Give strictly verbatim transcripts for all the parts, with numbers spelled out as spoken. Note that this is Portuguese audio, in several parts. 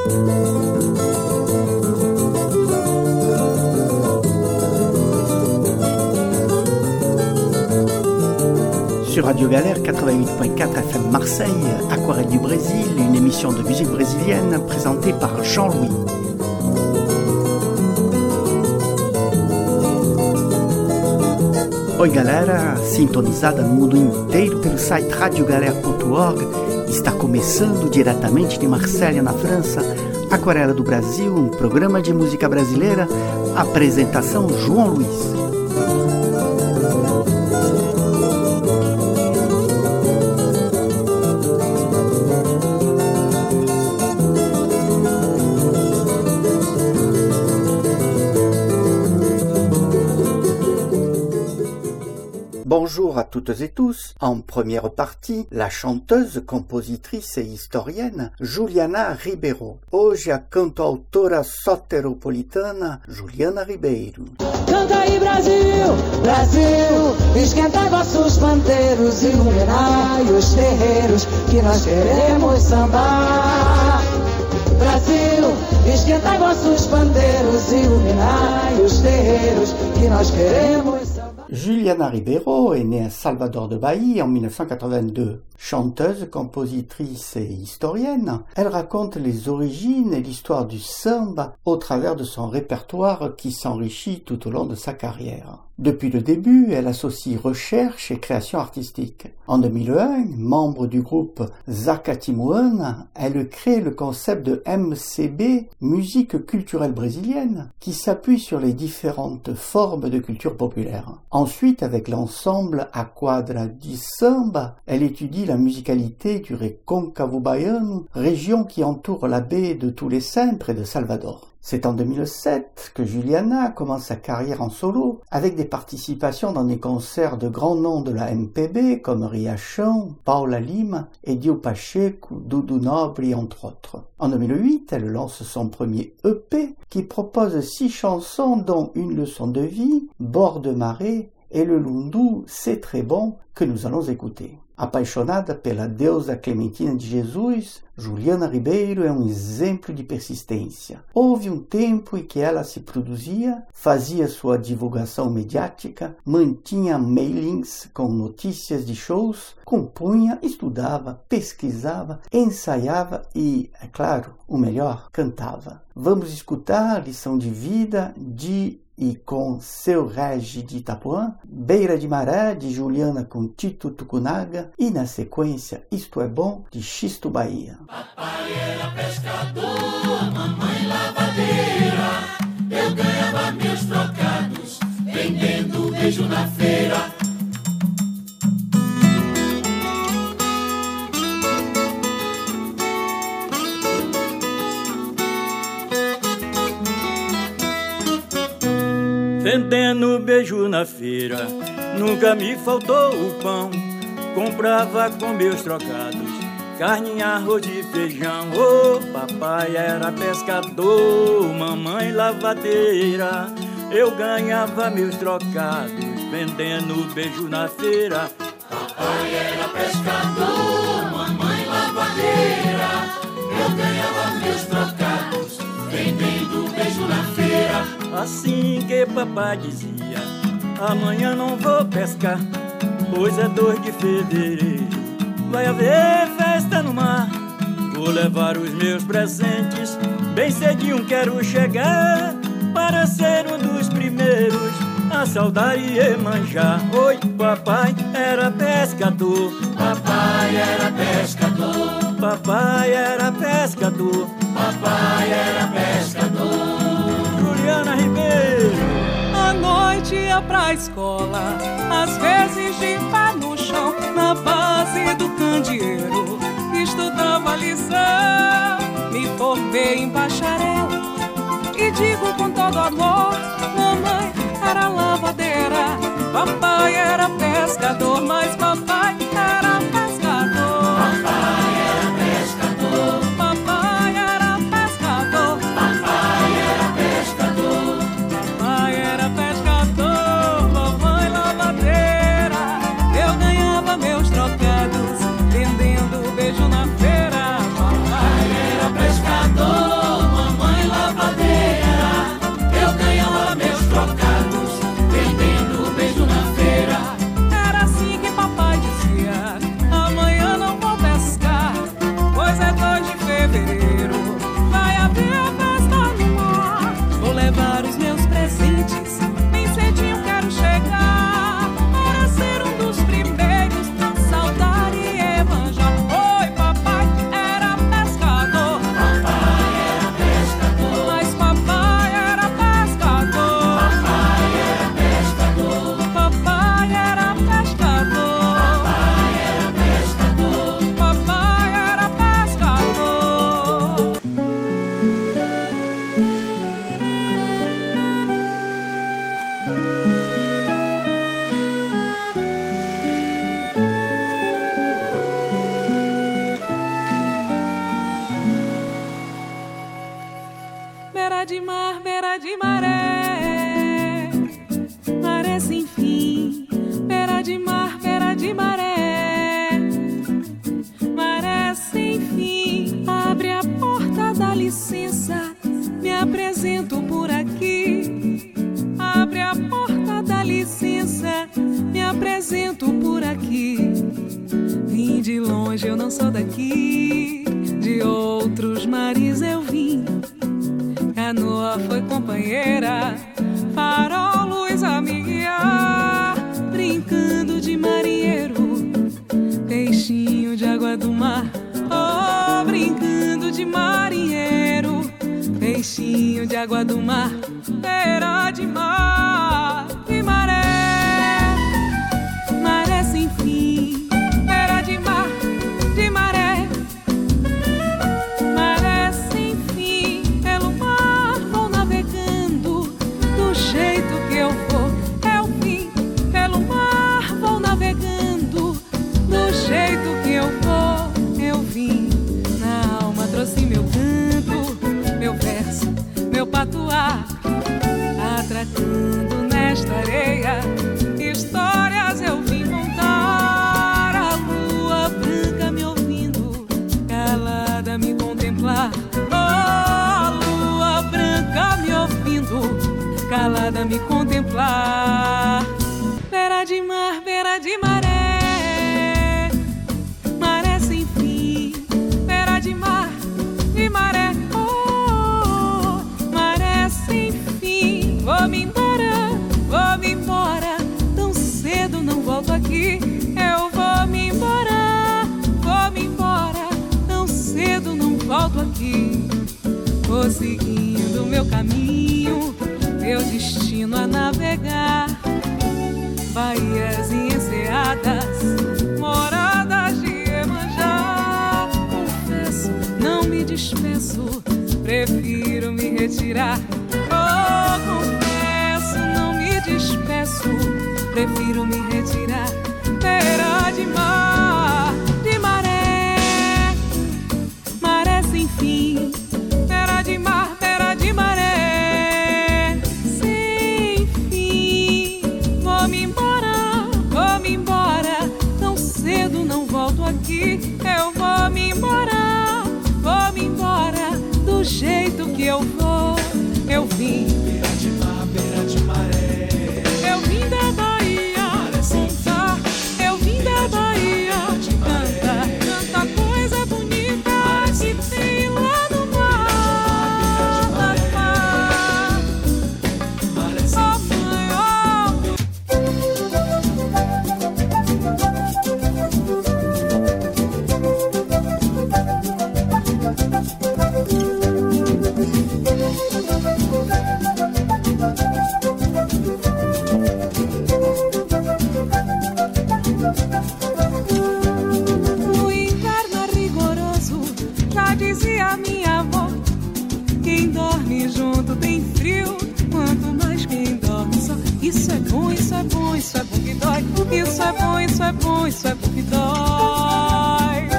Sur Radio Galère quatre-vingt-huit point quatre F M Marseille, Aquarelle du Brésil, une émission de musique brésilienne présentée par Jean-Louis. Oi galera, sintonizada no mundo inteiro pelo site radio galera ponto org, está começando diretamente de Marselha, na França, Aquarela do Brasil, um programa de música brasileira, apresentação João Luiz. Bonjour à toutes et tous. En première partie, la chanteuse, compositrice et historienne Juliana Ribeiro. Hoje a cantautora soteropolitana Juliana Ribeiro. Canta aí Brasil, Brasil, esquentai vossos pandeiros, iluminai os terreiros, que nós queremos sambar. Brasil, esquentai vossos pandeiros, iluminai os terreiros, que nós queremos sambar. Juliana Ribeiro est née à Salvador de Bahia en dix-neuf cent quatre-vingt-deux. Chanteuse, compositrice et historienne, elle raconte les origines et l'histoire du samba au travers de son répertoire qui s'enrichit tout au long de sa carrière. Depuis le début, elle associe recherche et création artistique. En deux mille un, membre du groupe Zakatimuana, elle crée le concept de M C B, musique culturelle brésilienne, qui s'appuie sur les différentes formes de culture populaire. Ensuite, avec l'ensemble A Quadra de Samba, elle étudie la musicalité du Recôncavo Baiano, région qui entoure la baie de Tous les Saints près de Salvador. C'est en deux mille sept que Juliana commence sa carrière en solo avec des participations dans des concerts de grands noms de la M P B comme Riachão, Paula Lima, Edio Pacheco, Dudu Nobre entre autres. En deux mille huit, elle lance son premier E P qui propose six chansons dont Une leçon de vie, Bord de marée et le Lundu C'est très bon que nous allons écouter. Apaixonada pela deusa Clementina de Jesus, Juliana Ribeiro é um exemplo de persistência. Houve um tempo em que ela se produzia, fazia sua divulgação mediática, mantinha mailings com notícias de shows, compunha, estudava, pesquisava, ensaiava e, é claro, o melhor, cantava. Vamos escutar a lição de vida de e com Seu Regi de Itapuã, Beira de Maré, de Juliana com Tito Tucunaga e, na sequência, Isto é Bom, de Xisto Bahia. Papai era pescador, mamãe lavadeira, eu ganhava meus trocados, vendendo beijo na feira. Vendendo beijo na feira, nunca me faltou o pão. Comprava com meus trocados, carne, arroz e feijão. Oh, papai era pescador, mamãe lavadeira, eu ganhava meus trocados, vendendo beijo na feira. Papai era pescador, mamãe lavadeira, eu ganhava meus trocados, vendendo beijo na feira. Assim que papai dizia, amanhã não vou pescar, pois é dois de fevereiro, vai haver festa no mar. Vou levar os meus presentes, bem cedinho quero chegar, para ser um dos primeiros a saudar e Iemanjá. Oi, papai era pescador, papai era pescador, papai era pescador, papai era pescador. Juliana Ribeiro. À noite ia pra escola, às vezes de pé no chão, na base do candeeiro, estudava lição. Me formei em bacharel e digo com todo amor, mamãe era lavadeira, papai era pescador, mas papai era pescador. Papai era pescador, papai era pescador, papai era pescador, papai era pescador, mamãe lavadeira, eu ganhava meus trocados, vendendo beijo na feira. Papai era pescador, beira de mar, beira de maré, maré sem fim, beira de mar, beira de maré, maré sem fim. Abre a porta, dá licença, me apresento por aqui. Abre a porta, dá licença, me apresento por aqui. Vim de longe, eu não sou daqui, de outros mares eu vim. Canoa foi companheira, farol, luz a me guiar. Brincando de marinheiro, peixinho de água do mar. Oh, brincando de marinheiro, peixinho de água do mar. Beira de mar e maré, maré sem fim. Beira de mar, de maré, maré sem fim. Pelo mar vou navegando, do jeito que eu vou é o fim. Pelo mar vou navegando, do jeito que eu vou eu vim. Na alma trouxe meu canto, meu verso, meu patuá, atracando nesta areia. Histórias eu vim contar. A lua branca me ouvindo, calada me contemplar. Oh, a lua branca me ouvindo, calada me contemplar. Beira de mar, beira de maré, maré sem fim. Beira de mar, de maré, oh, maré sem fim. Vou-me embora, vou-me embora, tão cedo não volto aqui. Eu vou-me embora, vou-me embora, tão cedo não volto aqui. Vou seguindo meu caminho, meu destino a navegar. Baías e enseadas, moradas de Iemanjá. Confesso, não me despeço, prefiro me retirar. Oh, confesso, não me despeço, prefiro me retirar. Beira de mar, de maré, maré sem fim. Beira de mar, beira de maré, sem fim. Vou-me embora, vou-me embora, tão cedo não volto aqui. Eu vou-me embora, vou-me embora, do jeito que eu vou eu vim. Beira de mar, beira de maré, Eu vim da Bahia contar, eu vim da Bahia cantar, tanta coisa bonita que tem lá no mar, no mar. Oh, mãe, oh. No inverno é rigoroso, já dizia minha avó. Quem dorme junto tem frio, quanto mais quem dorme só. Isso é bom, isso é bom, isso é bom que dói. Isso é bom, isso é bom, isso é bom que dói.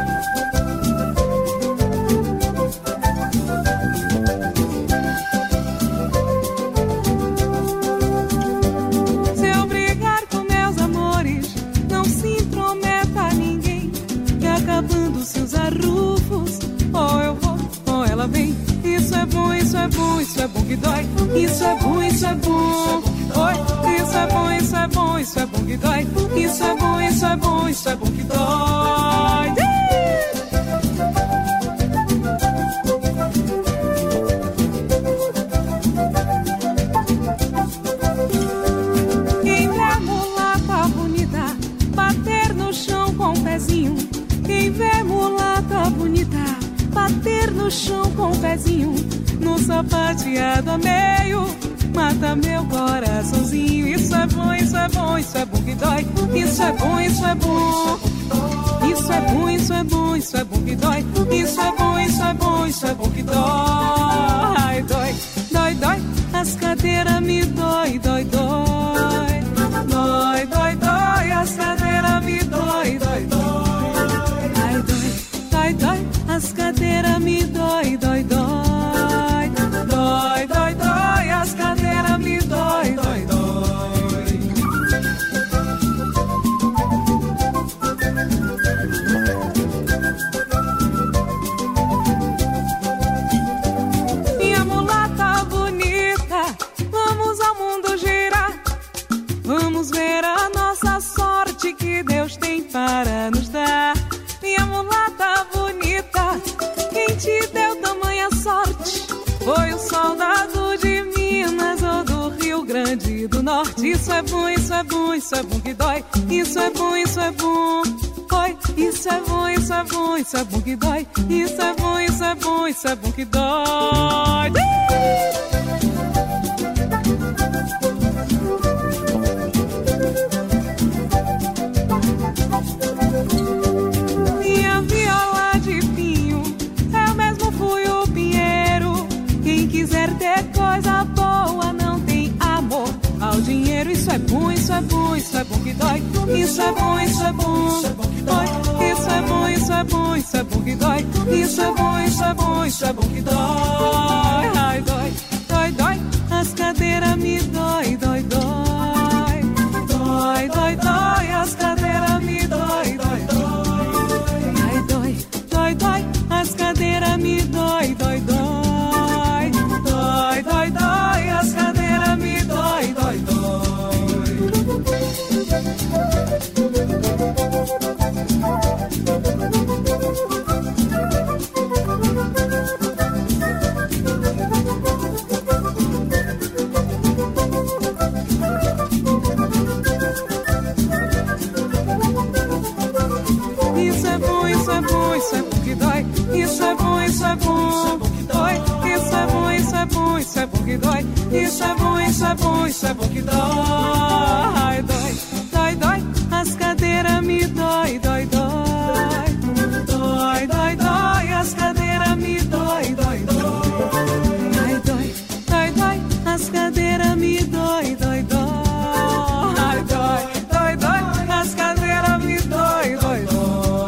Se eu brigar com meus amores, não se intrometa ninguém, que acabando-se os arrufos, ou eu vou, ou ela vem. Isso é bom, isso é bom, isso é bom que dói. Isso é bom, isso é bom. Oi, isso é bom, isso é bom, isso é bom que dói. Isso é bom, isso é bom, isso é bom que dói. Quem vê a mulata bonita bater no chão com o pezinho. Quem vê mulata bonita bater no chão com o pezinho, no sapateado a meio, mata meu coraçãozinho. Isso é bom, isso é bom, isso é bom que dói. Isso é bom, isso é bom. Isso é bom, isso é bom, isso é bom que dói. Isso é bom, isso é bom, isso é bom que dói. Dói, dói, dói, as cadeiras me dói, dói, dói. Dói, dói, dói, as cadeiras me dói, dói, dói. Ai, dói, dói, dói, as cadeiras me dói, dói, dói. Dói. foi o soldado de Minas ou do Rio Grande do Norte. Isso é bom, isso é bom, isso é bom que dói. Isso é bom, isso é bom. Oi, isso é bom, isso é bom, isso é bom que dói. Isso é bom, isso é bom, isso é bom que dói. Minha viola de pinho, eu mesmo fui o pinheiro. Quem quiser ter coisa boa não tem amor ao dinheiro. Isso é bom, isso é bom, isso é bom que dói. Isso é bom, isso é bom. Oi, isso é bom, isso é bom, isso é bom que dói. Isso é bom, isso é bom, isso é bom que dói. Ai, dói, dói, dói. As cadeiras me dói, dói, dói. Dói, dói, dói. As cadeiras me dói, dói, dói. Ai, dói, dói, dói. As cadeiras me dói, dói, dói. Dói, dói, dói. As cadeiras me dói, dói, dói. Isso é bom, isso é bom, isso é bom que dói. Isso é bom, isso é bom. Dói. Isso é bom, isso é bom, isso é bom que dói. Isso é bom, isso é bom, isso é bom que dói. Dói, dói, dói. As cadeiras me dói, dói, dói. Dói, dói, dói. As cadeiras me dói, dói, dói. Ai, dói, dói, dói. As cadeiras me dói, dói, dói. Ai, dói, dói, dói. As cadeiras me dói, dói, dói.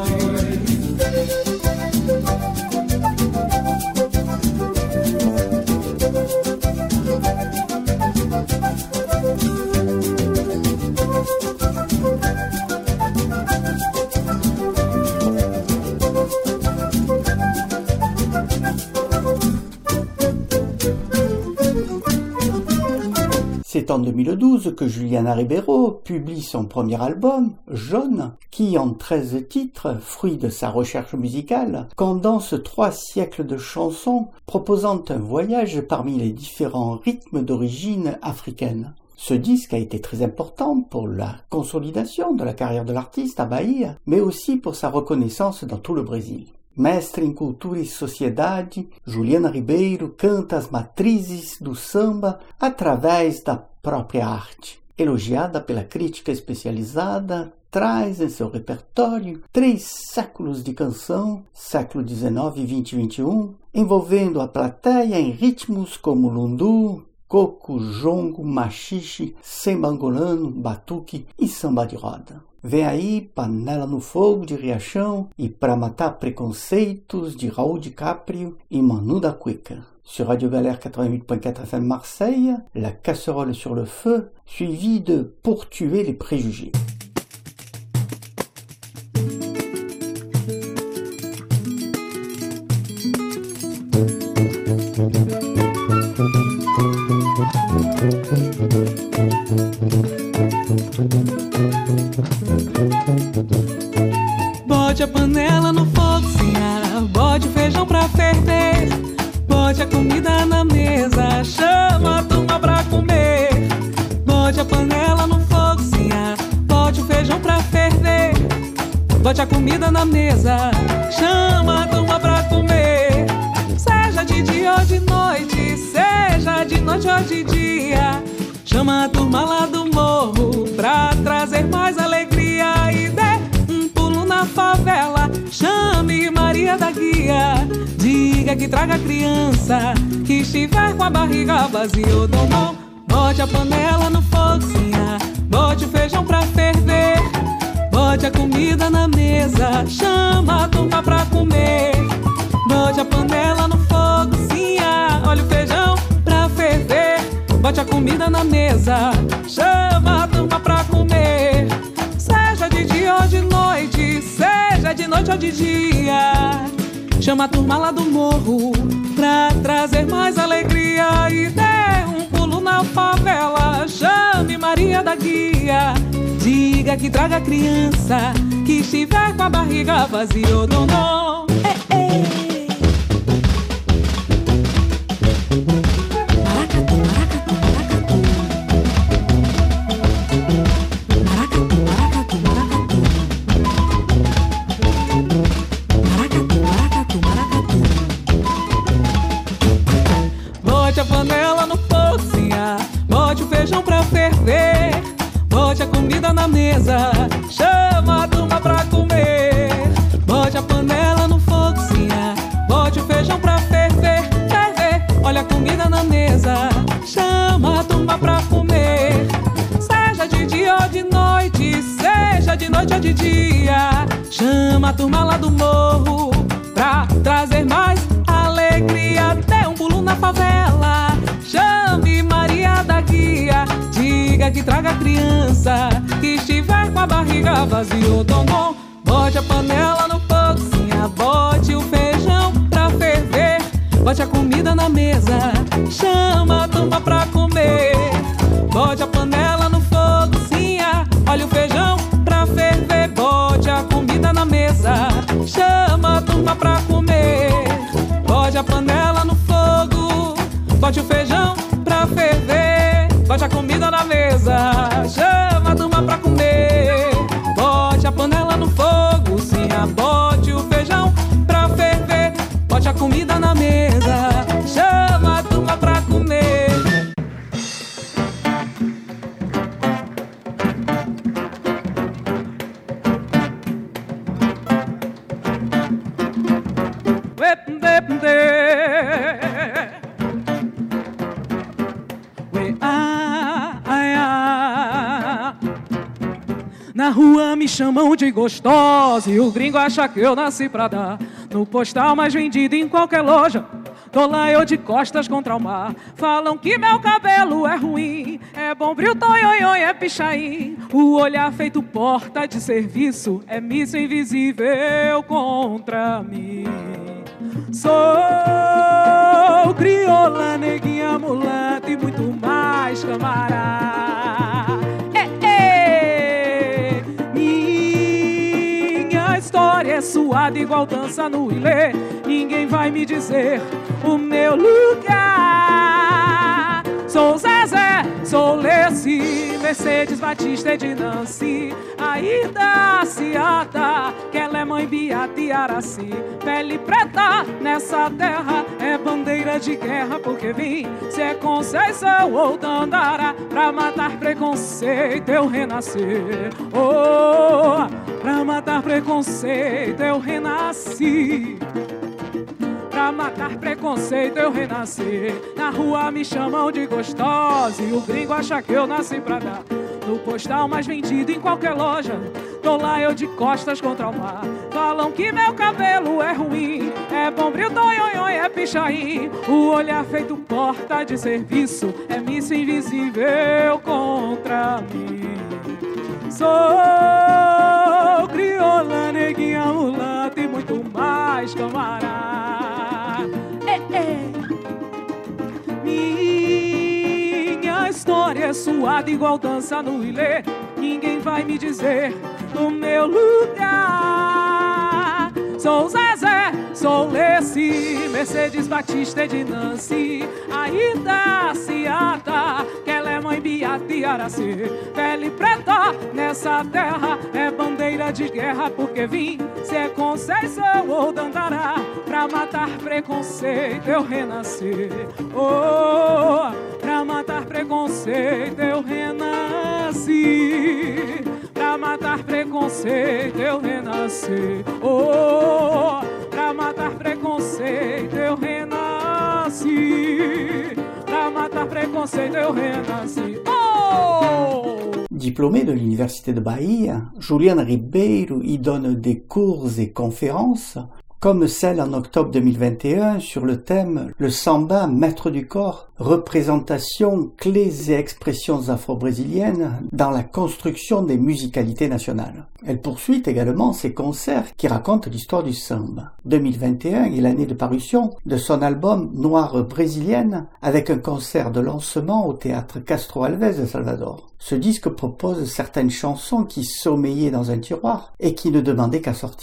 C'est en deux mille douze que Juliana Ribeiro publie son premier album, Jaune, qui, en treize titres, fruit de sa recherche musicale, condense trois siècles de chansons proposant un voyage parmi les différents rythmes d'origine africaine. Ce disque a été très important pour la consolidation de la carrière de l'artiste à Bahia, mais aussi pour sa reconnaissance dans tout le Brésil. Mestre em cultura e sociedade, Juliana Ribeiro canta as matrizes do samba através da própria arte. Elogiada pela crítica especializada, traz em seu repertório três séculos de canção, século dezenove, vinte e vinte e um, envolvendo a plateia em ritmos como lundu, coco, jongo, machixe, samba angolano, batuque e samba de roda. Vem aí Panela no Fogo de Riachão e Pra Matar Preconceitos de Raul DiCaprio e Manu da Cuica. Sur Radio Galère quatre-vingt-huit point quatre F M Marseille, La Casserole sur le Feu, suivi de Pour tuer les préjugés. Bote a panela no fogo, senhora, bote o feijão pra ferver, bote a comida na mesa, chama a turma pra comer. Bote a panela no fogo, senhora, bote o feijão pra ferver, bote a comida na mesa, chama a turma pra comer. Seja de dia ou de noite, seja de noite ou de dia, chama a turma lá do morro pra trazer mais alegria e dê um pulo na favela. Chame Maria da Guia, diga que traga a criança que estiver com a barriga vazia ou não. Bote a panela no fogo, senhora, bote o feijão pra ferver, bote a comida na mesa, chama a turma pra comer. Bote a panela no fogo, senhora, olha o feijão pra ferver, bote a comida na mesa, chama a turma pra comer. Seja de dia ou de noite, seja de noite ou de dia, chama a turma lá do morro pra trazer mais alegria e dê um pulo na favela. Chame Maria da Guia, diga que traga a criança que estiver com a barriga vazia ou não, não. Ei, ei. Bote a panela no fogo cozinhar, bote o feijão pra ferver, bote a comida na mesa, chama a turma pra comer. Bote a panela no fogo cozinhar, bote o feijão pra ferver, ferver, olha a comida na mesa, chama a turma pra comer. Seja de dia ou de noite, seja de noite ou de dia, chama a turma lá do morro pra trazer mais alegria. Dê um pulo na favela, chame Maria da Guia, diga que traga a criança que estiver com a barriga vazia. Ô dom, bote a panela no fogo cozinhar, bote o feijão pra ferver, bote a comida na mesa, chama a turma pra comer. Bote a panela no fogo cozinhar, olha o feijão pra ferver, bote a comida na mesa, chama a turma pra comer. Bote a panela no fogo, bote o feijão pra ferver, bote a comida na mesa, chama a turma pra comer. Bote a panela no fogo, sim, bote o feijão pra ferver, bote a comida na mesa, chama a turma pra comer. Na rua me chamam de gostosa e o gringo acha que eu nasci pra dar. No postal mais vendido em qualquer loja, tô lá eu de costas contra o mar. Falam que meu cabelo é ruim, é bombril, tonhonhon, é pichain. O olhar feito porta de serviço é míssil invisível contra mim. Sou crioula, neguinha, mulata e muito mais, camarada. História é suada igual dança no ilê, ninguém vai me dizer o meu lugar. Sou Zezé, sou Leci, Mercedes, Batista e de Nancy, Aida, Ciata, que ela é mãe Beata e Araci. Pele preta nessa terra é bandeira de guerra, porque vim, se é Conceição ou Dandara, pra matar preconceito eu renascer. Oh, pra matar preconceito eu renasci. Pra matar preconceito eu renasci. Na rua me chamam de gostosa e o gringo acha que eu nasci pra dar. No postal mais vendido em qualquer loja, tô lá eu de costas contra o mar. Falam que meu cabelo é ruim, é bombril, tonhonhon, é pichain. O olhar feito porta de serviço é míssil invisível contra mim. Sou crioula, neguinha, mulata e muito mais, camarada. É, é. Minha história é suada igual dança no ilê, ninguém vai me dizer o meu lugar. Sou Zezé, sou Leci, Mercedes, Batista e de Nancy, Aida, Ciata, que ela é mãe Beata e Araci. Pele preta nessa terra é bandeira de guerra, porque vim, se é Conceição ou Dandara, pra matar preconceito eu renasci. Oh, pra matar preconceito eu renasci. Pra matar preconceito eu renasci. Oh, pra matar preconceito eu renasci. Pra matar preconceito eu renasci. Oh! Diplômé de l'Université de Bahia, Juliana Ribeiro y donne des cours et conférences, comme celle en octobre deux mille vingt et un sur le thème « Le samba, maître du corps, représentation, clés et expressions afro-brésiliennes dans la construction des musicalités nationales ». Elle poursuit également ses concerts qui racontent l'histoire du samba. deux mille vingt et un est l'année de parution de son album Noire brésilienne, avec un concert de lancement au théâtre Castro Alves de Salvador. Ce disque propose certaines chansons qui sommeillaient dans un tiroir et qui ne demandaient qu'à sortir.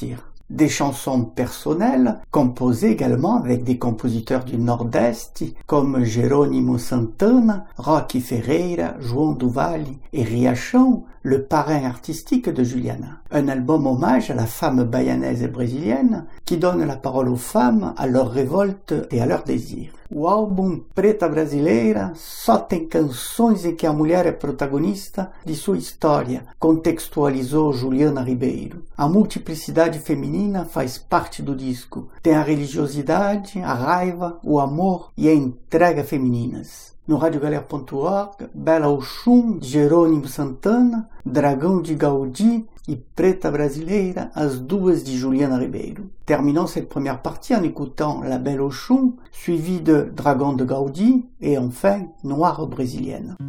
Des chansons personnelles, composées également avec des compositeurs du Nord-Est comme Jerônimo Santana, Rocky Ferreira, João do Vale et Riachão, le parrain artistique de Juliana. Un album hommage à la femme baianaise et brésilienne qui donne la parole aux femmes, à leurs révoltes et à leurs désirs. O álbum Preta Brasileira só tem canções em que a mulher é protagonista de sua história, contextualizou Juliana Ribeiro. A multiplicidade feminina faz parte do disco. Tem a religiosidade, a raiva, o amor e a entrega femininas. No radiogalera ponto org, Bela Oxum, Jerônimo Santana, Dragão de Gaudí e Preta Brasileira, as duas de Juliana Ribeiro. Terminons cette première partie en écoutant La Belle Oxum, suivie de Dragão de Gaudí et enfin Noire brésilienne.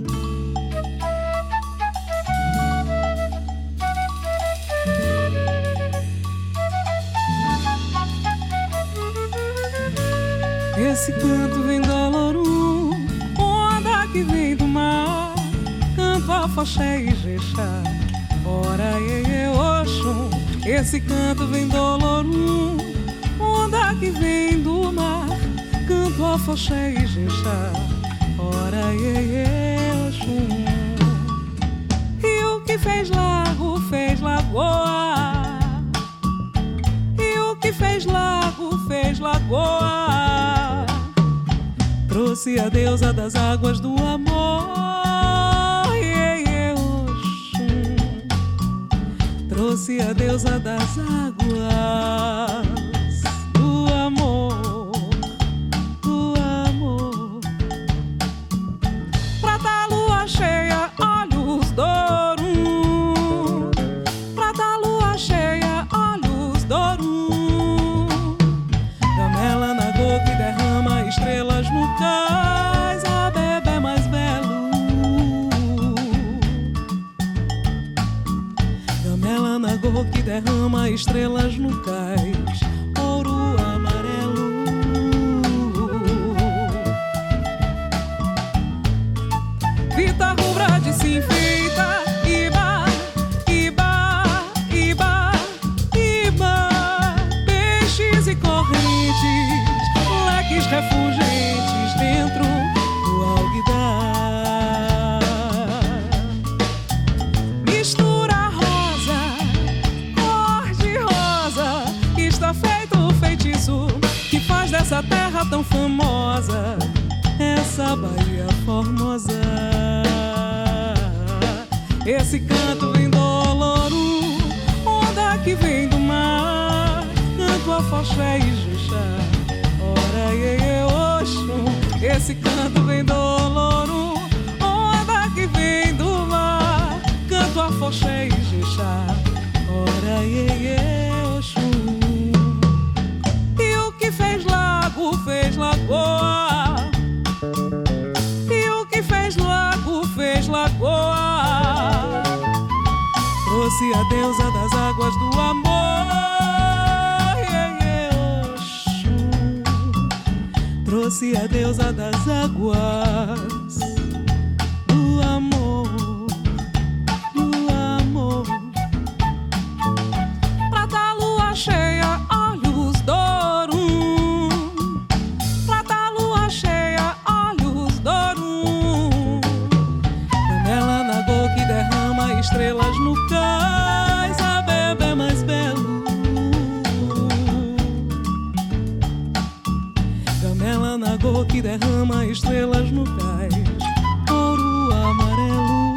Esse canto vem do Olorum, onda que vem do mar, canto afoxé e jexá, ora iê Oxum. Esse canto vem do Olorum, onda que vem do mar, canto afoxé e jexá, ora iê Oxum. E o que fez lago, fez lagoa, e o que fez lago, fez lagoa. Trouxe a deusa das águas do amor, iê, iê, Oxum. Trouxe a deusa das águas do amor, do amor. Prata lua cheia, olhos d'ouro. Prata lua cheia, olhos d'ouro. Gamela na gota que derrama estrelas no cais, a bebê mais belo. Gamela na gota que derrama estrelas no cais, ouro amarelo. Vita rubra de se enfeita, iba, iba, iba, iba. Peixes e correntes, leques refulgentes dentro do alguidar. Mistura rosa, cor de rosa, está feito o feitiço que faz dessa terra tão famosa essa Bahia formosa. Esse canto vem do Olorum, onda que vem do mar, canto afoxé e jexá, ora iê, iê, Oxum. Esse canto vem do Olorum, onda que vem do mar, canto afoxé e jexá, ora iê, iê, Oxum. E o que fez lago, fez lagoa, e o que fez lago, fez lagoa. Trouxe a deusa das águas do amor, iê, iê, Oxum. Trouxe a deusa das águas do amor, do amor. Prata lua cheia, olhos d'ouro. Prata lua cheia, olhos d'ouro. Canela na gota que derrama estrelas no cais, a bebê mais belo. Gamela na gota que derrama estrelas no cais, ouro amarelo.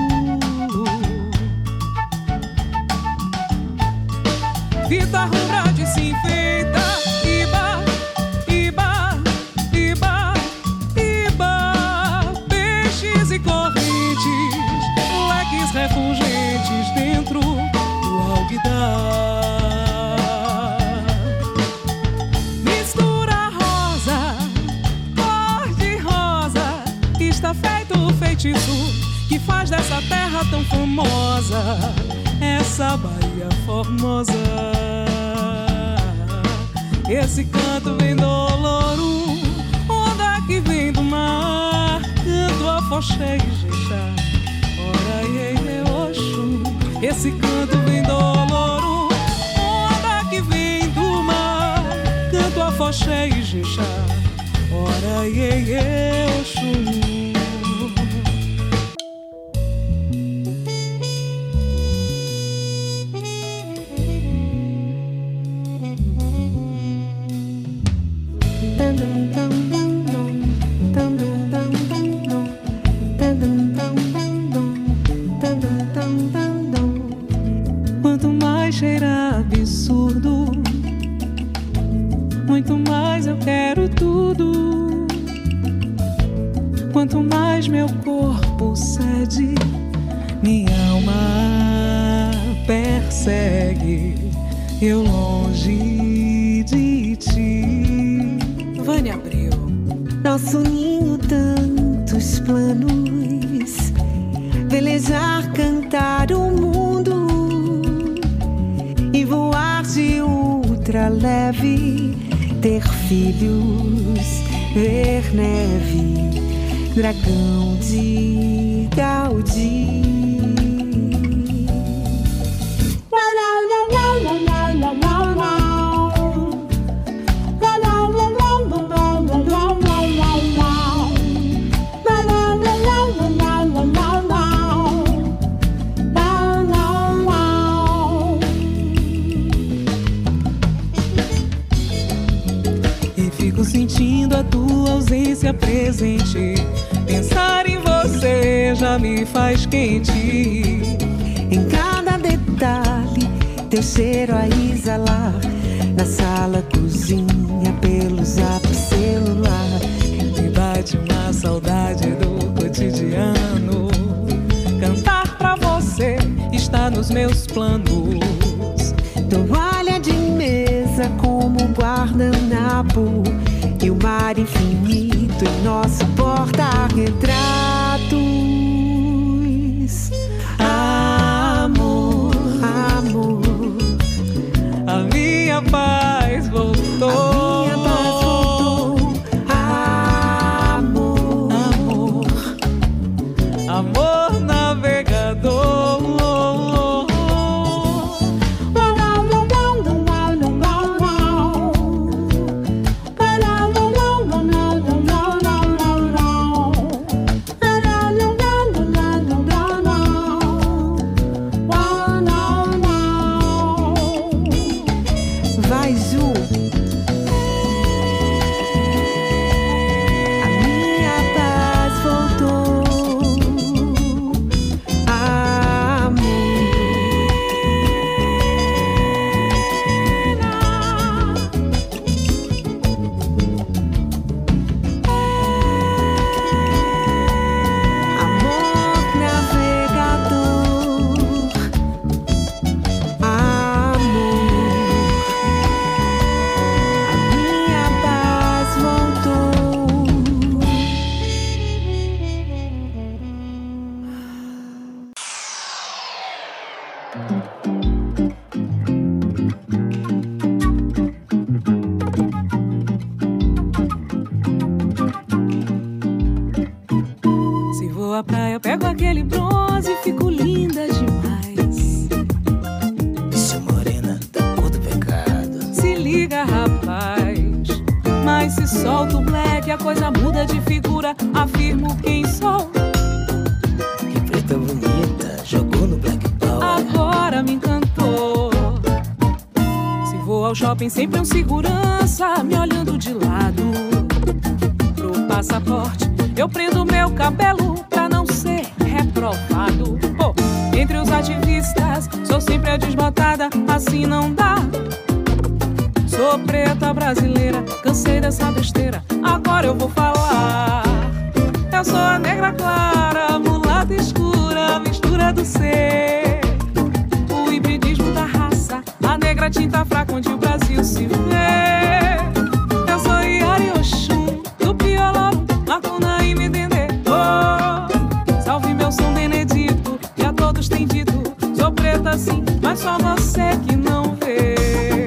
Vita rubra de se enfeita, iba, iba, iba, iba. Peixes e correntes, leques refulgentes dentro do alguidar. Mistura rosa, cor de rosa, está feito o feitiço que faz dessa terra tão famosa essa Bahia formosa. Esse canto vem do Olorum, onda que vem do mar, canto afoxé e jexá, ora iê, iê, Oxum. Esse canto vem do Olorum, onda que vem Oxê e Jixá, ora iê iê Oxum. Quanto mais cheira absurdo, muito mais eu quero tudo. Quanto mais meu corpo cede, minha alma persegue. Eu longe de ti. Vânia Abreu. Nosso ninho, tantos planos, velejar, cantar o mundo e voar de ultra leve, ter filhos, ver neve, dragão de Gaudí. Sentindo a tua ausência presente, pensar em você já me faz quente. Em cada detalhe, teu cheiro a exalar, na sala, cozinha, pelo zap celular. Me bate uma saudade do cotidiano. Cantar pra você está nos meus planos. Toalha de mesa como guardanapo, e o mar infinito em nosso porta-retratos. Amor, amor, a minha paz voltou. A minha paz voltou. Amor, amor, amor navegador. Se vou à praia, pego aquele bronze e fico linda demais. Isso, morena, da cor do pecado. Se liga, rapaz, mas se solta o black, a coisa muda de figura. Afirmo quem sou. Que preta bonita, jogou no Black Power. Agora me encantou. Se vou ao shopping, sempre um segurança me olhando de lado. Pro passaporte, eu prendo meu cabelo pra não ser reprovado. Oh, entre os ativistas, sou sempre a desbotada, assim não dá. Sou preta brasileira, cansei dessa besteira, agora eu vou falar. Eu sou a negra clara, mulata escura, mistura do ser. O hibridismo da raça, a negra tinta fraca onde o Brasil se vê. Eu sou Iari Oxum, do Pioloro, Lacuna e Medendê. Oh, salve meu som Benedito, que a todos tem dito. Sou preta sim, mas só você que não vê.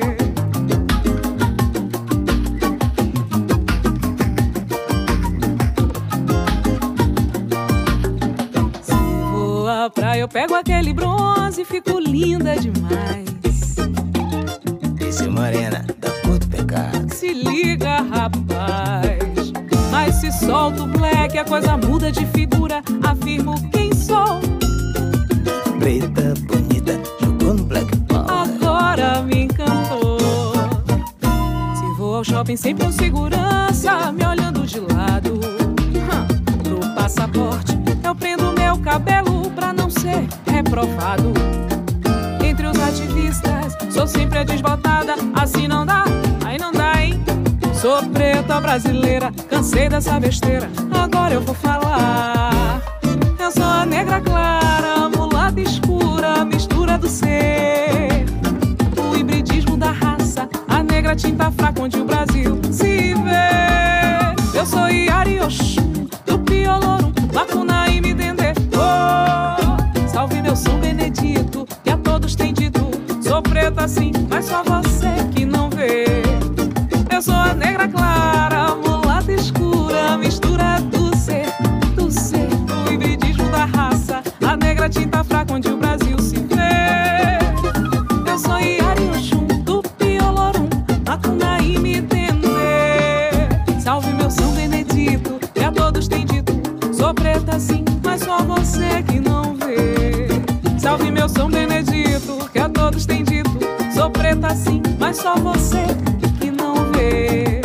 Praia, eu pego aquele bronze e fico linda demais. Esse morena da cor do pecado. se liga, rapaz. Mas se solta o black, a coisa muda de figura. Afirmo quem sou. Preta, bonita, jogou no Black Power. Agora me encantou. Se vou ao shopping sempre com segurança, me olhando de lado. Hum, pro passaporte eu prendo meu cabelo pra não ser reprovado. Entre os ativistas sou sempre a desbotada. Assim não dá, aí não dá, hein? Sou preta brasileira, cansei dessa besteira. Agora eu vou falar. Eu sou a negra clara, mulata escura, mistura do ser. O hibridismo da raça, a negra tinta fraca onde o Brasil se vê. Eu sou Iari Oxum, do Piolorum, Macunaíma e Dendê. Oh, salve meu São Benedito, que a todos tem dito. Sou preta assim, mas só você que não vê. Eu sou a negra clara, mulata escura, mistura do ser, do ser. O hibridismo da raça, a negra tinta fraca onde o Brasil se vê. Eu sou Iari Oxum, do Piolorum, Macunaíma e Dendê. Salve meu São Benedito, que a todos tem dito. Sou preta sim, mas só você que não vê. Salve meu São Benedito, que a todos tem dito. Sou preta sim, mas só você que não vê.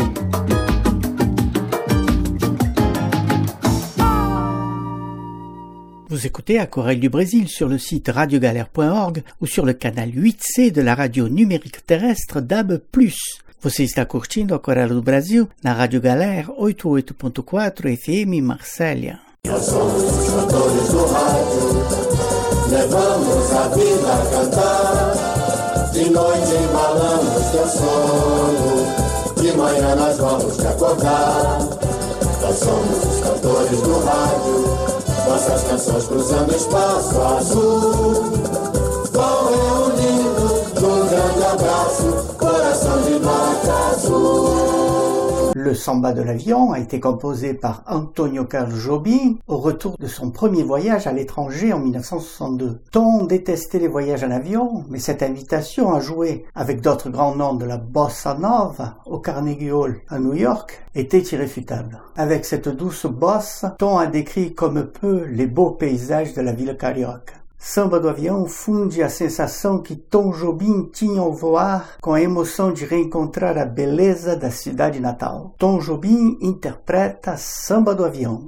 Vous écoutez Aquarelle du Brésil sur le site radiogalère point org ou sur le canal huit C de la radio numérique terrestre D A B plus. Você está curtindo Aquarelle do Brasil na Rádio Galère oitenta e oito ponto quatro F M Marsella. Nós somos os cantores do rádio, levamos a vida a cantar. De noite embalamos teu sono, de manhã nós vamos te acordar. Nós somos os cantores do rádio, nossas canções cruzando o espaço azul. Vão reunindo num grande abraço, coração de marca azul. Le Samba de l'avion a été composé par Antonio Carlos Jobim au retour de son premier voyage à l'étranger en mille neuf cent soixante-deux. Ton détestait les voyages en avion, mais cette invitation à jouer avec d'autres grands noms de la bossa nova au Carnegie Hall à New York était irréfutable. Avec cette douce bosse, Tom a décrit comme peu les beaux paysages de la ville carioca. Samba do Avião funde a sensação que Tom Jobim tinha ao voar com a emoção de reencontrar a beleza da cidade natal. Tom Jobim interpreta Samba do Avião.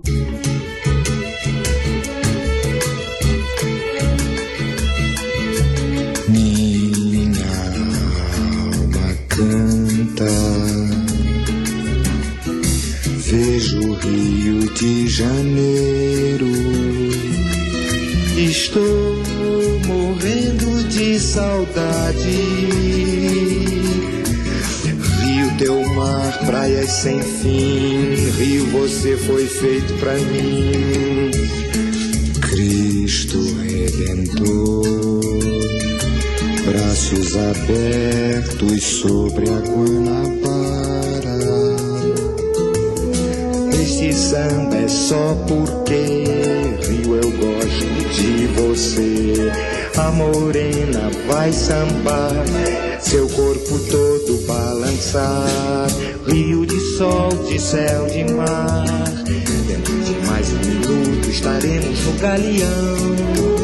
Minha alma canta, vejo o Rio de Janeiro. Estou morrendo de saudade. Rio, teu mar, praias sem fim. Rio, você foi feito pra mim. Cristo Redentor, braços abertos sobre a Guanabara. Este samba é só porque Rio, eu gosto de você. A morena vai sambar, seu corpo todo balançar. Rio de sol, de céu, de mar. Dentro de mais um minuto estaremos no galeão.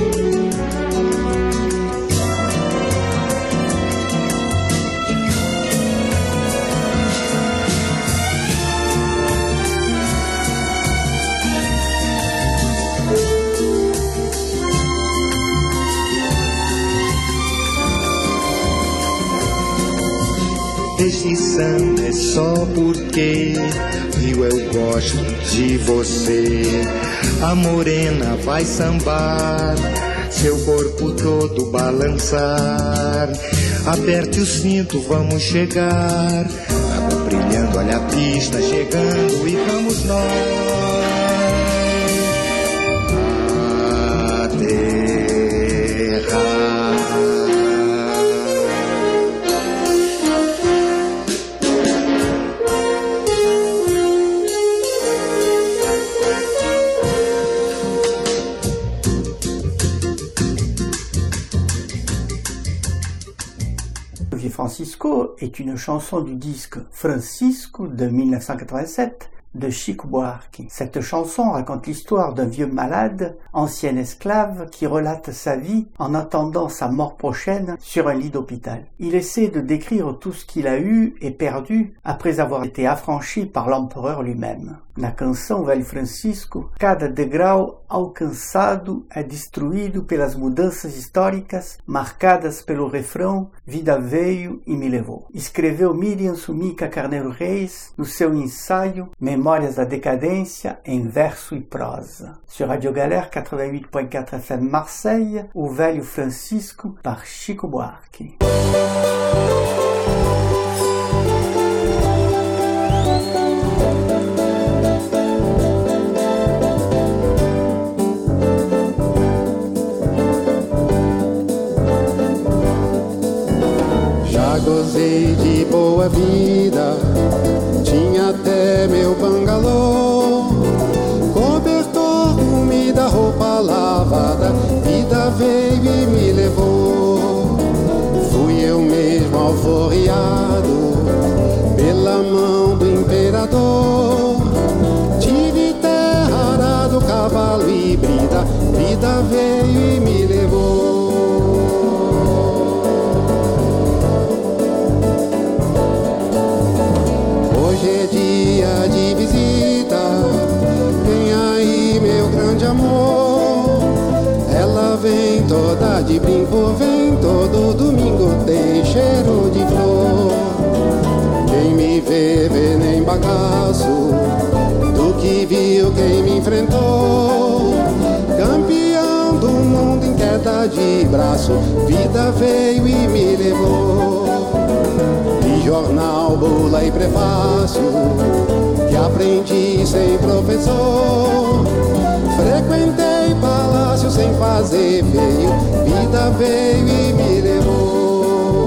Este samba é só porque Rio, eu gosto de você. A morena vai sambar, seu corpo todo balançar. Aperte o cinto, vamos chegar. Água brilhando, olha a pista chegando e vamos nós. A terra. Francisco est une chanson du disque Francisco de mille neuf cent quatre-vingt-sept de Chico Buarque. Cette chanson raconte l'histoire d'un vieux malade, ancien esclave, qui relate sa vie en attendant sa mort prochaine sur un lit d'hôpital. Il essaie de décrire tout ce qu'il a eu et perdu après avoir été affranchi par l'empereur lui-même. Na canção Velho Francisco, cada degrau alcançado é destruído pelas mudanças históricas marcadas pelo refrão Vida veio e me levou. Escreveu Miriam Sumica Carneiro Reis no seu ensaio Memórias da Decadência em verso e prosa. Sur Radio Galère quatre-vingt-huit point quatre F M Marseille, O Velho Francisco par Chico Buarque. Gozei de boa vida, tinha até meu bangalô, cobertor, comida, roupa lavada, vida veio e me levou. Fui eu mesmo alforriado pela mão do imperador, tive terra, arado, cavalo e brida, vida veio e me levou. Hoje é dia de visita, vem aí meu grande amor. Ela vem toda de brinco, vem todo domingo, tem cheiro de flor. Quem me vê, vê nem bagaço, do que viu quem me enfrentou. Campeão do mundo em queda de braço, vida veio e me levou. Jornal, bula e prefácio, que aprendi sem professor. Frequentei palácio sem fazer feio, vida veio e me levou.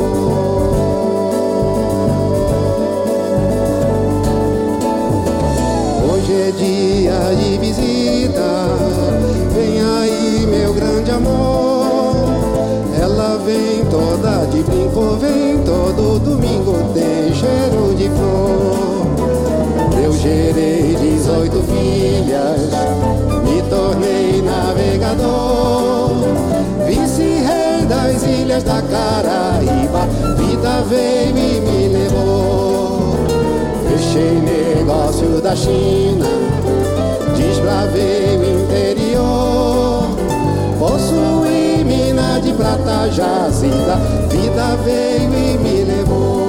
Hoje é dia de visita, vem aí meu grande amor. Ela vem toda de brinco, vem todo domingo, tem cheiro de flor. Eu gerei dezoito filhas, me tornei navegador, vice-rei das ilhas da Caraíba, vida veio e me levou. Fechei negócio da China, desbravei o interior, possuí mina de prata jazida, vida veio e me levou.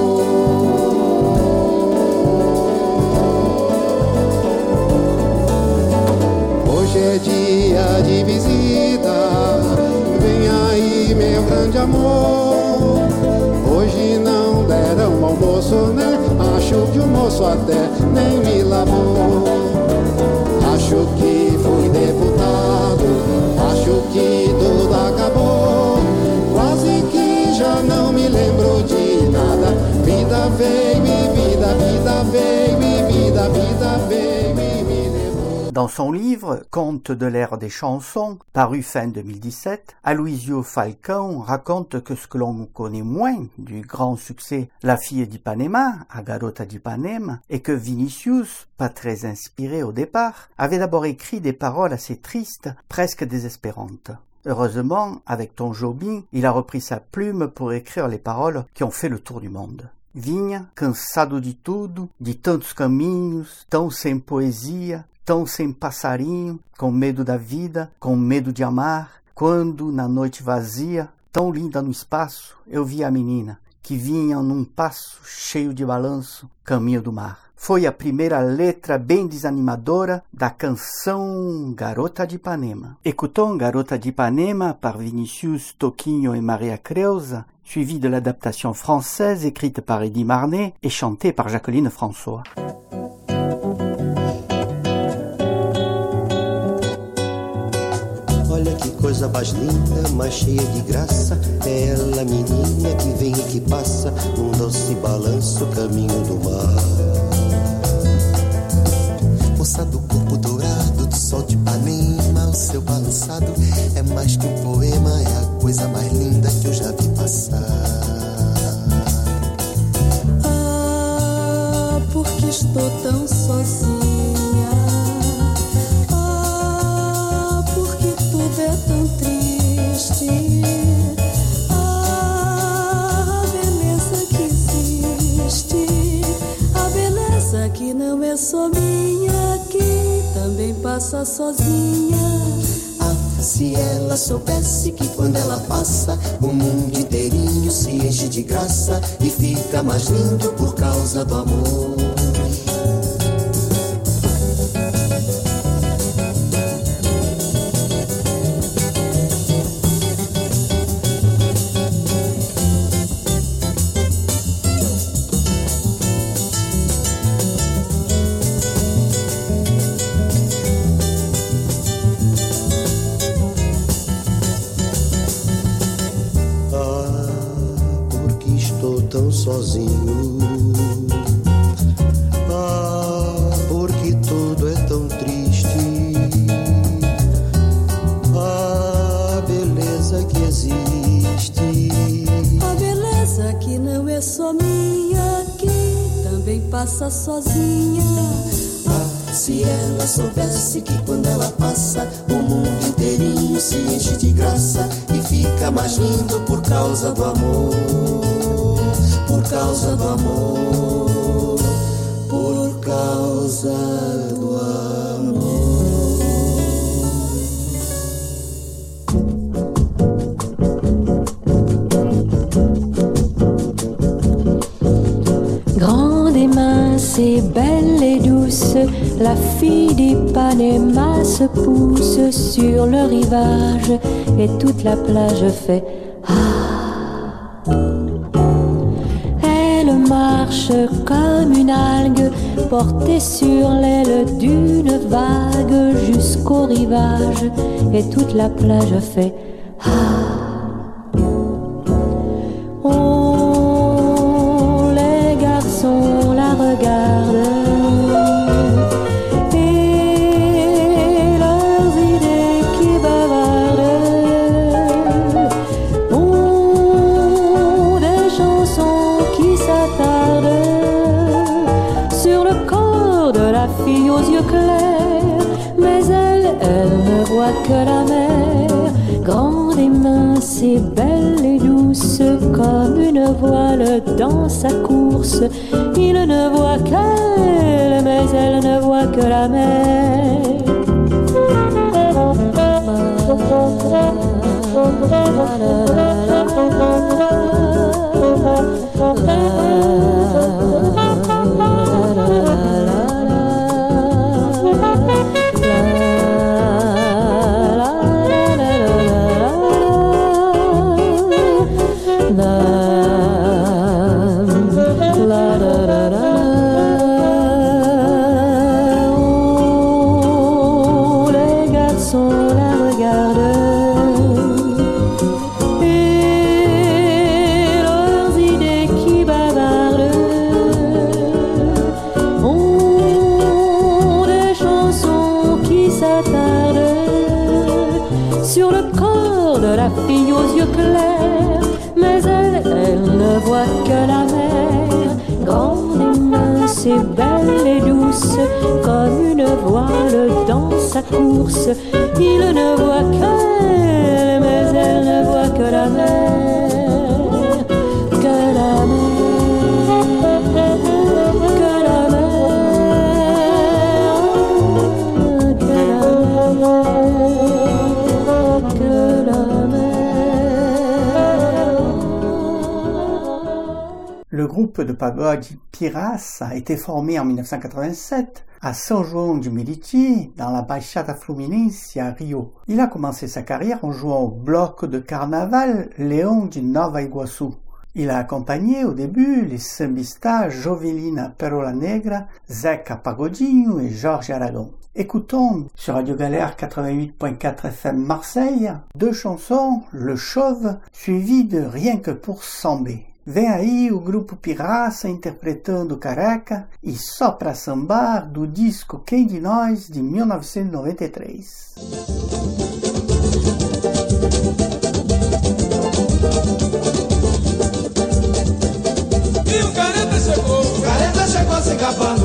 Hoje é dia de visita, vem aí meu grande amor. Hoje não deram almoço, né? Acho que o moço até nem me lavou. Acho que fui deputado, acho que tudo acabou. Quase que já não me lembro de nada. Vida veio e vida, vida veio e vida, vida veio e me levou. Dans son livre Contes de l'ère des chansons, paru fin deux mille dix-sept, Aloysio Falcão raconte que ce que l'on connaît moins du grand succès La fille d'Ipanema, A Garota d'Ipanema, est que Vinicius, pas très inspiré au départ, avait d'abord écrit des paroles assez tristes, presque désespérantes. Heureusement, avec Tom Jobim, il a repris sa plume pour écrire les paroles qui ont fait le tour du monde. Vinha, cansado de tudo, de tantos caminhos, tão sem poesia, tão sem passarinho, com medo da vida, com medo de amar, quando, na noite vazia, tão linda no espaço, eu vi a menina, que vinha num passo cheio de balanço, caminho do mar. Foi a primeira letra bem desanimadora da canção Garota de Ipanema. Écoutons Garota de Ipanema par Vinicius, Toquinho et Maria Creuza, suivi de l'adaptation française écrite par Eddie Marnet et chantée par Jacqueline François. Olha que coisa mais linda, mais cheia de graça, é ela menina que vem e que passa num doce balanço, caminho do mar. Moça do corpo dourado, do sol de Ipanema, o seu balançado é mais que um poema, é a coisa mais linda que eu já vi passar. porque estou tão sozinha. Ah, porque tudo é tão triste. Ah, a beleza que existe, a beleza que não é só minha, que também passa sozinha. Se ela soubesse que quando ela passa, o mundo inteirinho se enche de graça e fica mais lindo por causa do amor. Sozinho. Ah, porque tudo é tão triste. Ah, a beleza que existe, a beleza que não é só minha, que também passa sozinha. Ah, se ela soubesse que quando ela passa, o mundo inteirinho se enche de graça e fica mais lindo por causa do amor. Por causa do amor, por causa do amor. Grande et mince et belle et douce, la fille d'Ipanema se pousse sur le rivage et toute la plage fait marche comme une algue portée sur l'aile d'une vague jusqu'au rivage et toute la plage fait ah. Oh, les garçons la regardent et leurs idées qui bavardent ont des chansons qui s'attarde sur le corps de la fille aux yeux clairs, mais elle, elle ne voit que la mer, grande et mince et belle et douce, comme une voile dans sa course. Il ne voit qu'elle, mais elle ne voit que la mer. Sur le corps de la fille aux yeux clairs, mais elle, elle ne voit que la mer, grande et mince et belle et douce, comme une voile dans sa course. Il ne voit qu'elle, mais elle ne voit que la mer, que la mer, que la mer, que la mer. Le groupe de pagode Piras a été formé en mille neuf cent quatre-vingt-sept à São João de Meriti, dans la Baixada Fluminense à Rio. Il a commencé sa carrière en jouant au bloc de carnaval Leão de Nova Iguaçu. Il a accompagné au début les sambistas Jovelina Perola Negra, Zeca Pagodinho et Jorge Aragão. Écoutons sur Radio Galère quatre-vingt-huit point quatre F M Marseille deux chansons, Le Chauve, suivi de Rien que pour Samber. Vem aí o grupo Pirraça interpretando Careca e Só Pra Sambar do disco Quem de Nós de mil novecentos e noventa e três. E o careta chegou, o careta chegou se gabando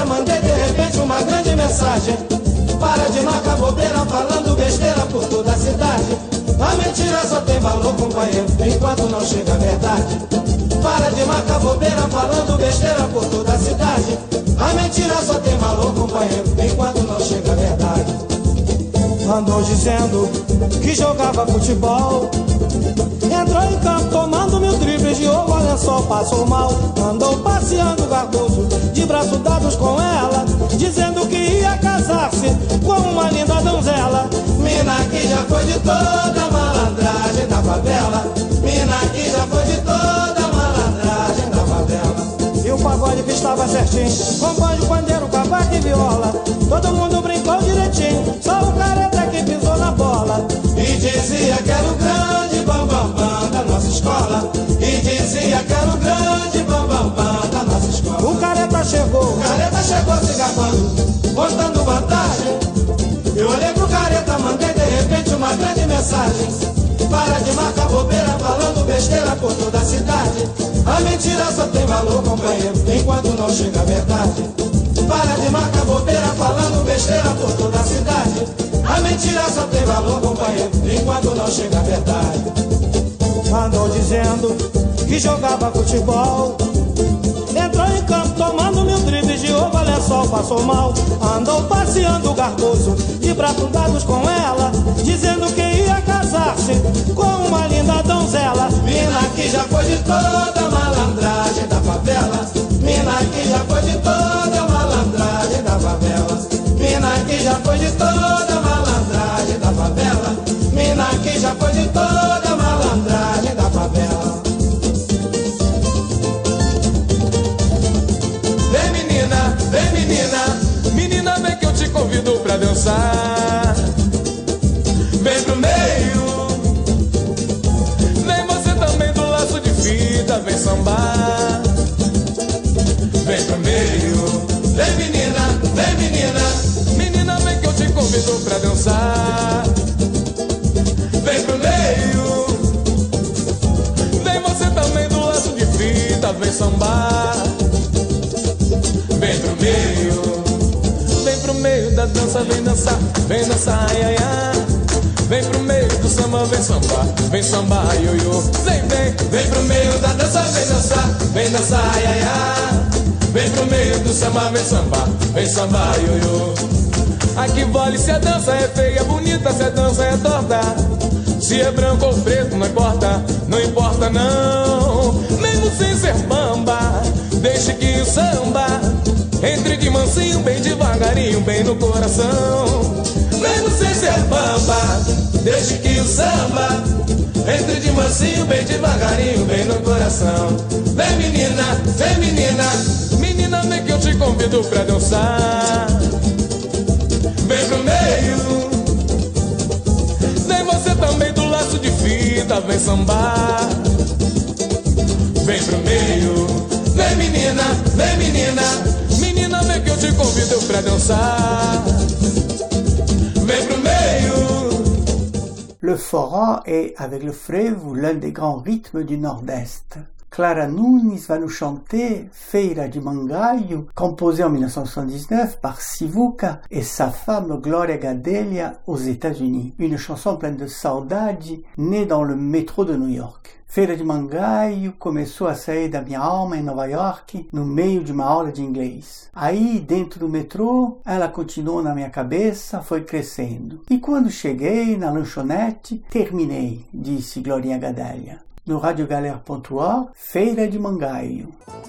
mandei de repente uma grande mensagem. Para de marcar bobeira falando besteira por toda a cidade. A mentira só tem valor, companheiro, enquanto não chega a verdade. Para de marcar bobeira falando besteira por toda a cidade. A mentira só tem valor, companheiro, enquanto não chega a verdade. Andou dizendo que jogava futebol, entrou em campo tomando mil dribles de ovo, olha só, passou mal. Andou passeando garboso, de braços dados com ela, dizendo que ia casar-se com uma linda donzela. Mina que já foi de toda a malandragem da favela. Mina que já foi de toda a malandragem da favela. E o pagode que estava certinho, com banjo, pandeiro, cavaco e viola, todo mundo brincou direitinho, só o careta que pisou na bola. E dizia que era o grande bambambam bam, bam, da nossa escola. E dizia que era o grande bambambam bam, bam, da nossa escola. O careta chegou, o careta chegou se gabando, contando vantagem. Eu olhei pro careta, mandei de repente uma grande mensagem. Para de marcar bobeira falando besteira por toda a cidade. A mentira só tem valor, companheiro, enquanto não chega a verdade. Para de marcar bobeira falando besteira por toda a cidade. A mentira só tem valor, companheiro, enquanto não chega a verdade. Andou dizendo que jogava futebol, entrou em campo tomando mil dribles de ovo, olha só, passou mal. Andou passeando garboso, de braços dados com ela, dizendo que ia casar-se com uma linda donzela. Mina que já foi de toda a malandragem da favela. Mina que já foi de toda a malandragem da favela. Mina que já foi de toda a malandragem da favela. Mina que já foi de toda a malandragem da favela. Vem menina, vem menina, menina vem que eu te convido pra dançar. Vem pro meio, vem você também do laço de fita, vem sambar. Vem pro meio, vem menina, vem menina, menina vem que eu te convido pra dançar. Vem pro meio, vem você também do laço de fita, vem sambar. Vem pro meio, vem pro meio da dança, vem dançar, vem dançar, ai, ai, ai. Vem pro meio do samba, vem sambar, vem sambar, ioiô. Vem, vem, vem pro meio da dança, vem dançar, vem dançar, ai, ai, ai. Vem pro meio do samba, vem sambar, vem sambar, ioiô. Aqui vale se a dança é feia, bonita, se a dança é torta. Se é branco ou preto, não importa, não importa não. Mesmo sem ser bamba, deixe que o samba entre de mansinho, bem devagarinho, bem no coração. Mesmo sem ser bamba, deixe que o samba entre de mansinho, bem devagarinho, bem no coração. Vem menina, vem menina, menina vem que eu te convido pra dançar. Vem pro meio, vem você também do laço de fita, vem sambar. Vem pro meio, vem menina, vem menina, menina vem que eu te convido pra dançar. Vem pro meio. Le fora est, avec le frevo, l'un des grands rythmes du Nord-Est. Clara Nunes va nous chanter Feira de Mangaio, composée en dix-neuf cent soixante-dix-neuf par Sivuca et sa femme Gloria Gadelha aux États-Unis. Une chanson pleine de saudade, née dans le métro de New York. Feira de Mangaio começou a sair da minha alma em Nova York no meio de uma aula de inglês. Aí, dentro do metrô, ela continuou na minha cabeça, foi crescendo. E quando cheguei na lanchonete, terminei, disse Gloria Gadelha. No radio galère ponto org, Feira de Mangaio.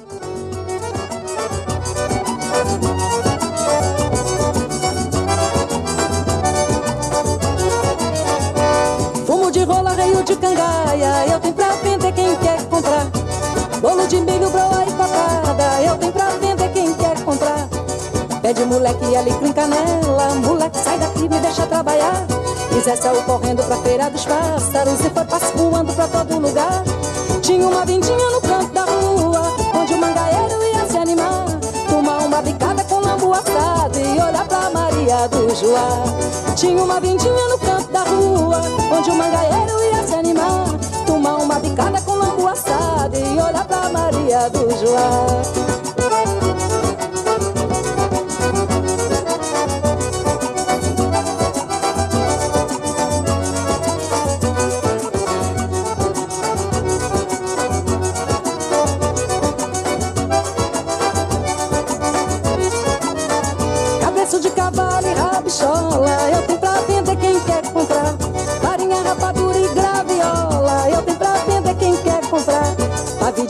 Fumo de rola, reio de cangaia, eu tenho pra vender quem quer comprar. Bolo de milho, broa e cocada, eu tenho pra vender quem quer comprar. Pede moleque, alecrim, canela, moleque sai daqui, me deixa trabalhar. E Zé saiu correndo pra feira dos pássaros e foi passo voando pra todo lugar. Tinha uma vendinha no canto da rua, onde o mangaeiro ia se animar. Tomar uma bicada com lambu assado e olhar pra Maria do Joá. Tinha uma vendinha no canto da rua, onde o mangaeiro ia se animar. Tomar uma bicada com lambu assado e olhar pra Maria do Joá.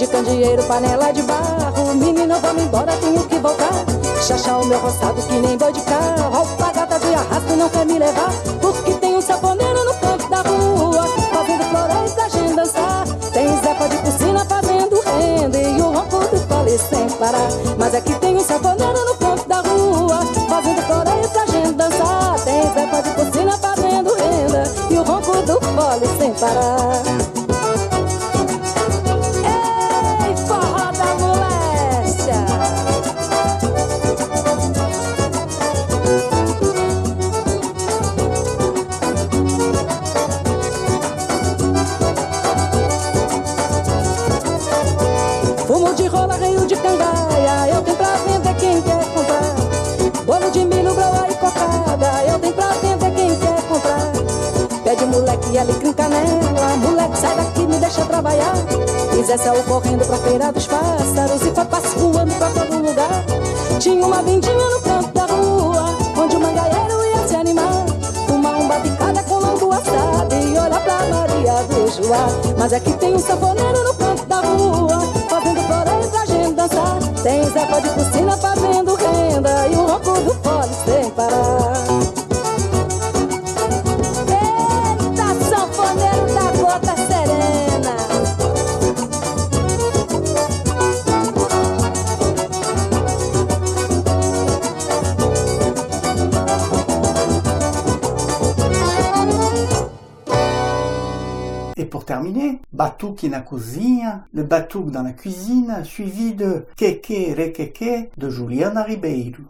de candeeiro, panela de barro. Menina, vamos embora, tenho que voltar. Chachá o meu roçado que nem boi de carro. Alpagata de arrasto não quer me levar, porque tem um saponeiro no canto da rua, fazendo florais pra gente dançar. Tem Zepa de piscina fazendo renda e o ronco do fole sem parar. Mas aqui tem um saponeiro no canto da rua, fazendo florais pra gente dançar. Tem Zepa de piscina fazendo renda e o ronco do fole sem parar. Ei, forró da moléstia! Fumo de rola, reio de cangaia, eu tenho pra vender quem quer comprar. Bolo de milho, broa e cocada, eu tenho pra vender quem quer comprar. Pé de moleque, alecrim, canela, moleque sai daqui, me deixa trabalhar. E Zé saiu correndo pra feira dos pássaros e foi passo voando pra todo lugar. Tinha uma vendinha no canto da rua, onde o mangaeiro ia se animar. Fumar um babicada com lombo assado e olhar pra Maria do Joá. Mas aqui tem um sanfoneiro no canto da rua, fazendo florais pra gente dançar. Tem Zepa de piscina fazendo renda e o ronco do fole sem parar. Eita, sanfoneiro da gota serena. Et pour terminer, Batuque na cozinha, le batuque dans la cuisine, suivi de Queque Requeque de Juliana Ribeiro.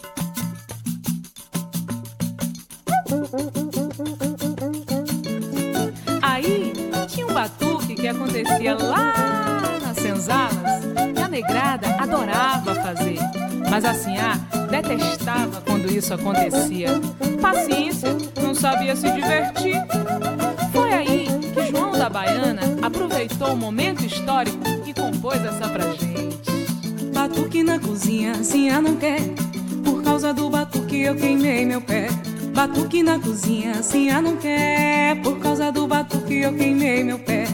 Aí tinha um batuque que acontecia lá nas senzalas, que a negrada adorava fazer. Mas a Sinhá detestava quando isso acontecia. Paciência, não sabia se divertir. Foi aí que João da Baiana aproveitou o momento histórico e compôs essa pra gente. Batuque na cozinha, Sinhá não quer, por causa do batuque eu queimei meu pé. Batuque na cozinha, Sinhá não quer, por causa do batuque eu queimei meu pé.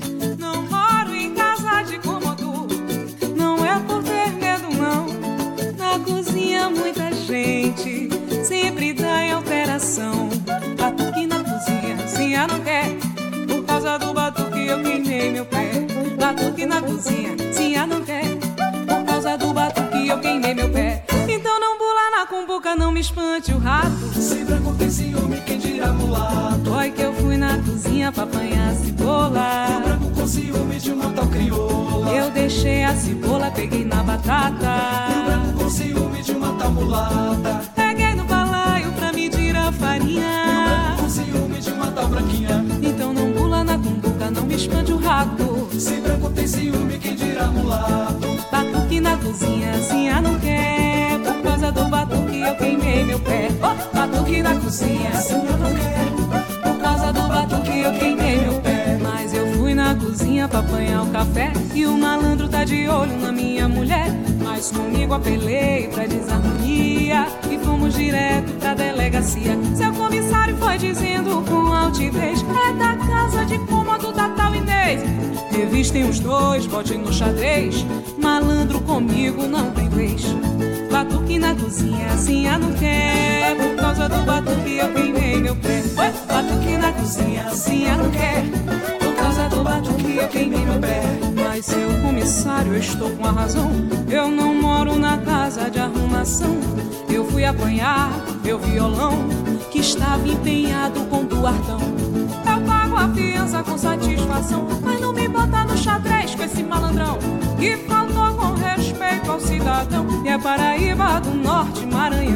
Não moro em casa de cômodo, não é por ter medo não. Na cozinha muita gente sempre dá em alteração. Batuque na cozinha, Sinhá não quer, por causa do batuque eu queimei meu pé. Batuque na cozinha, Sinhá não quer, por causa do batuque eu queimei meu pé. Então não bula na cumbuca, não me espante o rato. Se branco tem ciúme, quem dirá mulato? Foi que eu fui na cozinha pra apanhar cebola. O branco com ciúme de uma tal crioula. Eu deixei a cebola, peguei na batata. O branco com ciúme de uma tal mulata. Peguei no balaio pra medir a farinha. O branco com ciúme de uma tal branquinha. Então não pula na cumbuca, não me espante o rato. Se branco tem ciúme, quem dirá mulato? Batuque na cozinha, Sinhá não quer, por causa do batuque eu queimei meu pé. Oh, batuque na cozinha, Sinhá não quer, por causa do batuque eu queimei meu pé. Mas eu fui na cozinha pra apanhar o café e o malandro tá de olho na minha mulher. Mas comigo apelei pra desarmonia e fomos direto pra delegacia. Seu comissário foi dizendo com altivez: é da casa de cômodo da tal Inês. Revistem os dois, bote no xadrez. Malandro comigo não tem vez. Batuque na cozinha, Sinhá não quer, por causa do batuque eu queimei meu pé. Oi? Batuque na cozinha, Sinhá não quer, por causa do batuque eu queimei meu pé. Mas seu comissário, eu estou com a razão, eu não moro na casa de arrumação. Eu fui apanhar meu violão, que estava empenhado com Duartão. Eu pago a fiança com satisfação, mas não me bota no xadrez com esse malandrão que faltou com respeito ao cidadão. E é Paraíba do Norte, Maranhão.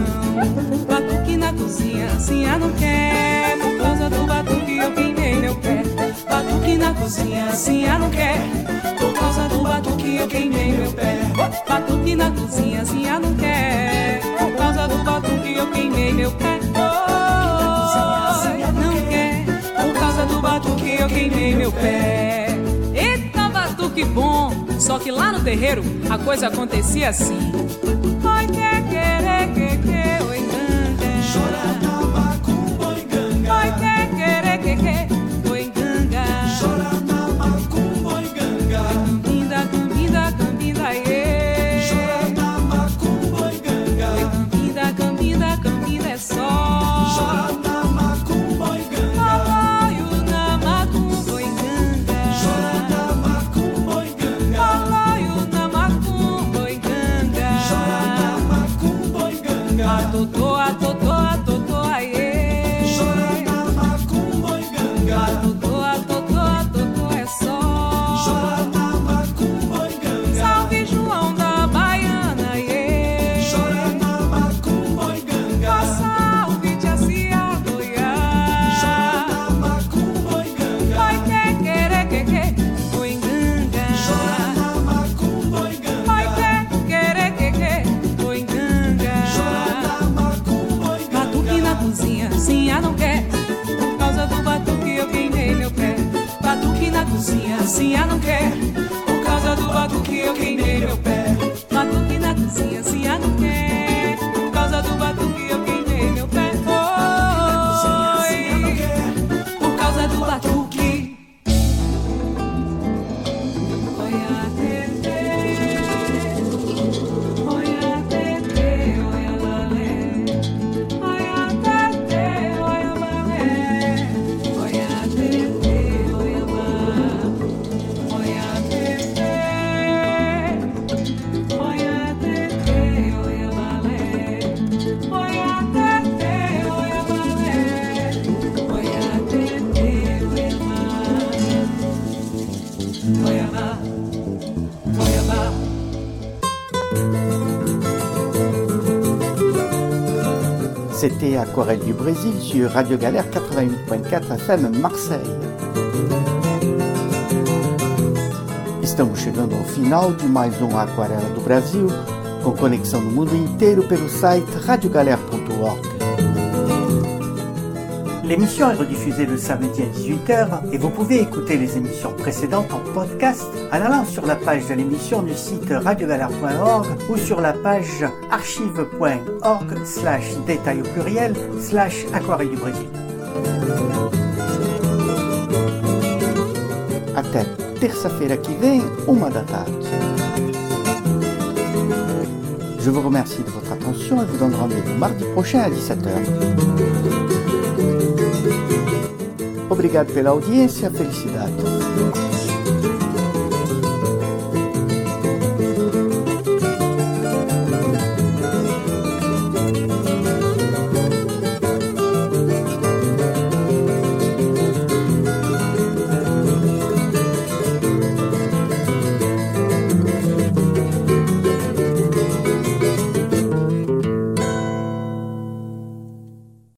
Batuque na cozinha, Sinhá não quer, por causa do batuque eu queimei meu pé. Batuque na cozinha, Sinhá não quer, por causa do batuque eu queimei meu pé. Batuque na cozinha, Sinhá não quer, por causa do batuque eu queimei meu pé. Oh, não quer, por causa do batuque eu queimei meu pé. Eita, batuque bom, só que lá no terreiro a coisa acontecia assim. Oi, que querer, que que, oi, ganga. Chora na macumba, oi, ganga. Oi, que querer, que que, oi, ganga. Chora na macumba, oi, ganga. Linda, ganga. ganga. Totoa, totoa, totoa, aê. Chora na macumba e ganga. Totoa, totoa, totoa, é só. Chora na macumba e ganga. Salve João da Baiana, aê. Chora na macumba e ganga. Salve Tia Cia Goiás. Chora na macumba e ganga. Oi, que, quere, que, que, oi, ganga. Chora na macumba e ganga. Oi, que, quere, que, que, oi, ganga. Chora na macumba e ganga. Batuque na cozinha, Cia não quer. Por causa do batuque eu queimei meu pé. Batuque na cozinha, Cia não quer. Por causa do batuque eu queimei meu pé. Batuque na cozinha, Cia não quer. Por causa do batuque eu queimei meu pé. Oi, por causa do batuque. Olha tete, olha tete, olha balé. Olha tete, olha balé. Olha tete, olha balé. Olha tete, olha tete, olha balé. Olha tete, olha balé. Olha tete, olha balé. Olha lá, olha lá. C'était Aquarelle du Brésil sur Radio Galère quatre-vingt-huit point quatre F M Marseille. Estamos chegando ao final de mais um Aquarela do Brasil, com conexão no mundo inteiro pelo site radio galère ponto org. L'émission est rediffusée le samedi à dix-huit heures et vous pouvez écouter les émissions précédentes en podcast en allant sur la page de l'émission du site radio galère point org ou sur la page archive point org slash détail au pluriel slash aquarelle du Brésil. Até terça-feira que vem, uma da tarde. Je vous remercie de votre attention et vous donne rendez-vous mardi prochain à dix-sept heures. Obrigado pela audiência, felicidade.